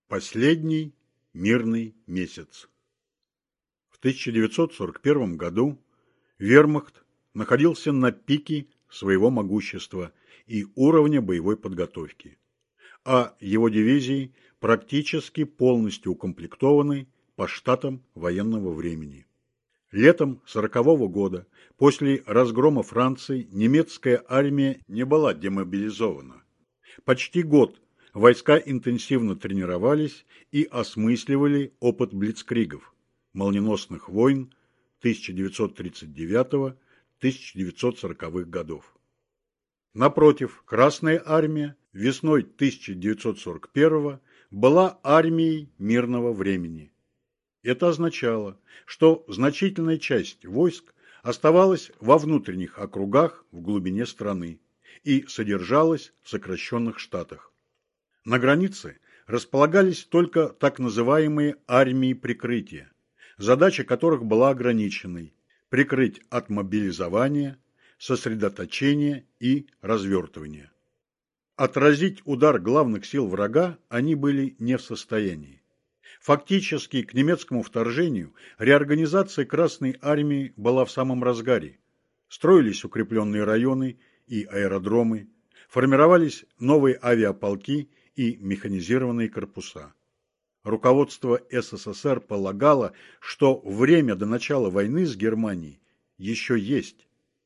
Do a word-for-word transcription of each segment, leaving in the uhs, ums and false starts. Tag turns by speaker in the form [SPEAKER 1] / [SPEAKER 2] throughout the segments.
[SPEAKER 1] Последний мирный месяц. В тысяча девятьсот сорок первом году вермахт находился на пике своего могущества и уровня боевой подготовки, а его дивизии практически полностью укомплектованы по штатам военного времени. Летом сорокового года, после разгрома Франции, немецкая армия не была демобилизована. Почти год войска интенсивно тренировались и осмысливали опыт блицкригов, молниеносных войн тысяча девятьсот тридцать девятого — тысяча девятьсот сороковых годов. Напротив, Красная армия весной тысяча девятьсот сорок первого была армией мирного времени. Это означало, что значительная часть войск оставалась во внутренних округах в глубине страны и содержалась в сокращенных штатах. На границе располагались только так называемые армии прикрытия, задача которых была ограниченной – прикрыть от мобилизования, сосредоточения и развертывания. Отразить удар главных сил врага они были не в состоянии. Фактически к немецкому вторжению реорганизация Красной армии была в самом разгаре. Строились укрепленные районы и аэродромы, формировались новые авиаполки и механизированные корпуса. Руководство СССР полагало, что время до начала войны с Германией еще есть.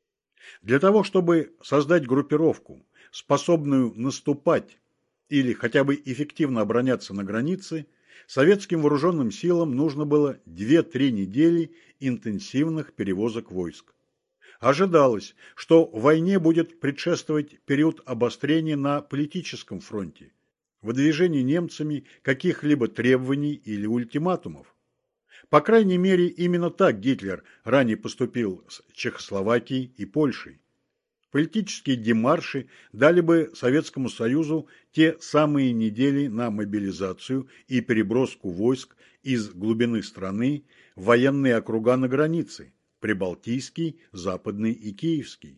[SPEAKER 1] Для того, чтобы создать группировку, способную наступать или хотя бы эффективно обороняться на границе, советским вооруженным силам нужно было две-три недели интенсивных перевозок войск. Ожидалось, что войне будет предшествовать период обострения на политическом фронте, выдвижении немцами каких-либо требований или ультиматумов. По крайней мере, именно так Гитлер ранее поступил с Чехословакией и Польшей. Политические демарши дали бы Советскому Союзу те самые недели на мобилизацию и переброску войск из глубины страны в военные округа на границе – Прибалтийский, Западный и Киевский.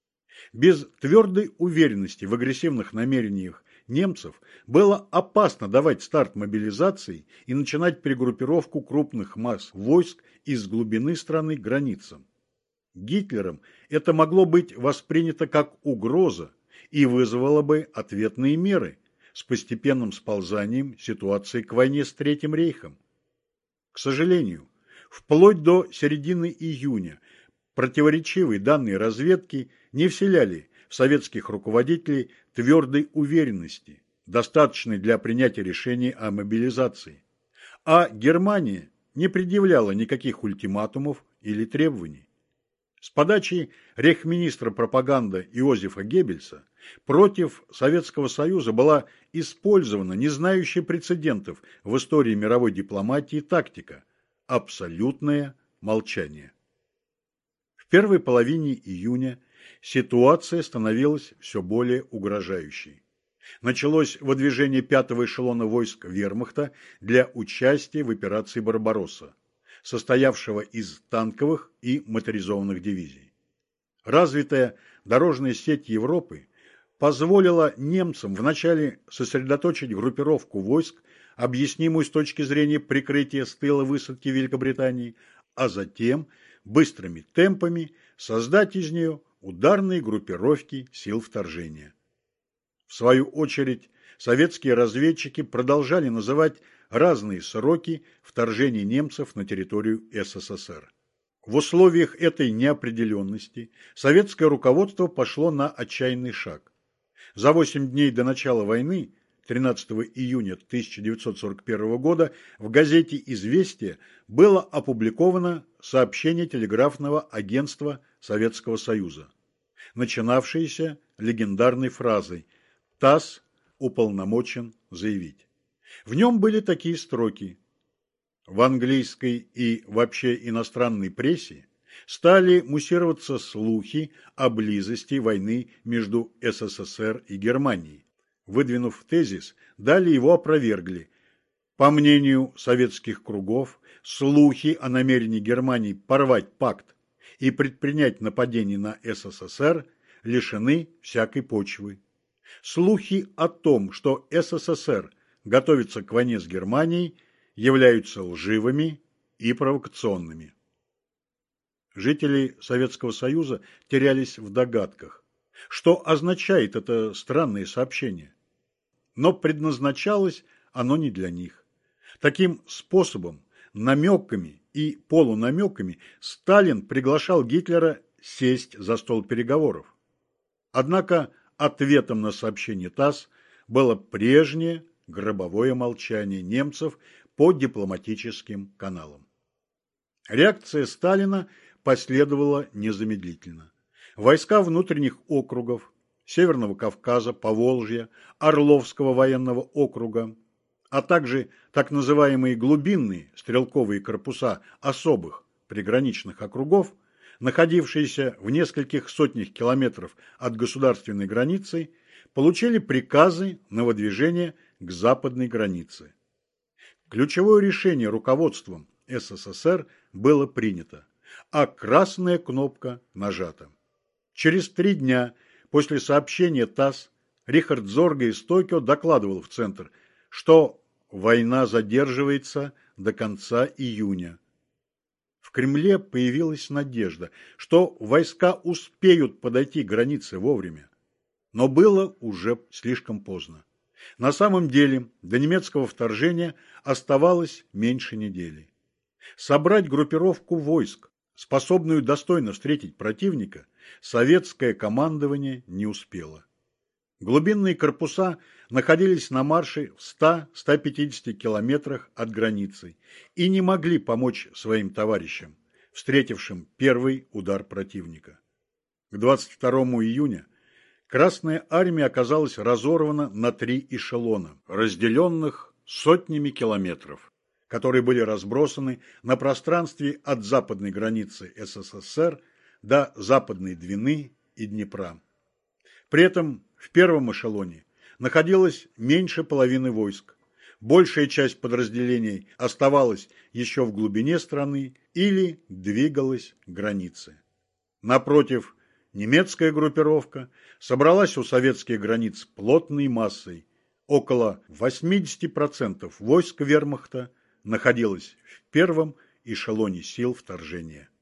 [SPEAKER 1] Без твердой уверенности в агрессивных намерениях немцев было опасно давать старт мобилизации и начинать перегруппировку крупных масс войск из глубины страны к границам. Гитлером это могло быть воспринято как угроза и вызвало бы ответные меры с постепенным сползанием ситуации к войне с Третьим рейхом. К сожалению, вплоть до середины июня противоречивые данные разведки не вселяли в советских руководителей твердой уверенности, достаточной для принятия решения о мобилизации, а Германия не предъявляла никаких ультиматумов или требований. С подачи рейхсминистра пропаганды Иозефа Геббельса против Советского Союза была использована не знающая прецедентов в истории мировой дипломатии тактика – абсолютное молчание. В первой половине июня ситуация становилась все более угрожающей. Началось выдвижение пятого эшелона войск вермахта для участия в операции «Барбаросса», состоявшего из танковых и моторизованных дивизий. Развитая дорожная сеть Европы позволила немцам вначале сосредоточить группировку войск, объяснимую с точки зрения прикрытия с тыла высадки Великобритании, а затем быстрыми темпами создать из нее ударные группировки сил вторжения. В свою очередь, советские разведчики продолжали называть разные сроки вторжения немцев на территорию СССР. В условиях этой неопределенности советское руководство пошло на отчаянный шаг. За восемь дней до начала войны, тринадцатого июня тысяча девятьсот сорок первого года, в газете «Известия» было опубликовано сообщение телеграфного агентства Советского Союза, начинавшееся легендарной фразой «ТАСС уполномочен заявить». В нем были такие строки: в английской и вообще иностранной прессе стали муссироваться слухи о близости войны между СССР и Германией. Выдвинув тезис, далее его опровергли. По мнению советских кругов, слухи о намерении Германии порвать пакт и предпринять нападение на СССР лишены всякой почвы. Слухи о том, что СССР готовится к войне с Германией, являются лживыми и провокационными. Жители Советского Союза терялись в догадках, что означает это странное сообщение. Но предназначалось оно не для них. Таким способом, намеками и полунамеками, Сталин приглашал Гитлера сесть за стол переговоров. Однако ответом на сообщение ТАСС было прежнее гробовое молчание немцев по дипломатическим каналам. Реакция Сталина последовала незамедлительно. Войска внутренних округов Северного Кавказа, Поволжья, Орловского военного округа, а также так называемые глубинные стрелковые корпуса особых приграничных округов, находившиеся в нескольких сотнях километров от государственной границы, получили приказы на выдвижение к западной границе. Ключевое решение руководством СССР было принято, а красная кнопка нажата. Через три дня после сообщения ТАСС Рихард Зорге из Токио докладывал в Центр, что война задерживается до конца июня. В Кремле появилась надежда, что войска успеют подойти к границе вовремя. Но было уже слишком поздно. На самом деле до немецкого вторжения оставалось меньше недели. Собрать группировку войск, способную достойно встретить противника, советское командование не успело. Глубинные корпуса находились на марше в ста-ста пятидесяти километрах от границы и не могли помочь своим товарищам, встретившим первый удар противника. К двадцать второму июня Красная армия оказалась разорвана на три эшелона, разделенных сотнями километров, которые были разбросаны на пространстве от западной границы СССР до Западной Двины и Днепра. При этом в первом эшелоне находилось меньше половины войск. Большая часть подразделений оставалась еще в глубине страны или двигалась к границе. Напротив, немецкая группировка собралась у советских границ плотной массой. Около восьмидесяти процентов войск вермахта находилось в первом эшелоне сил вторжения.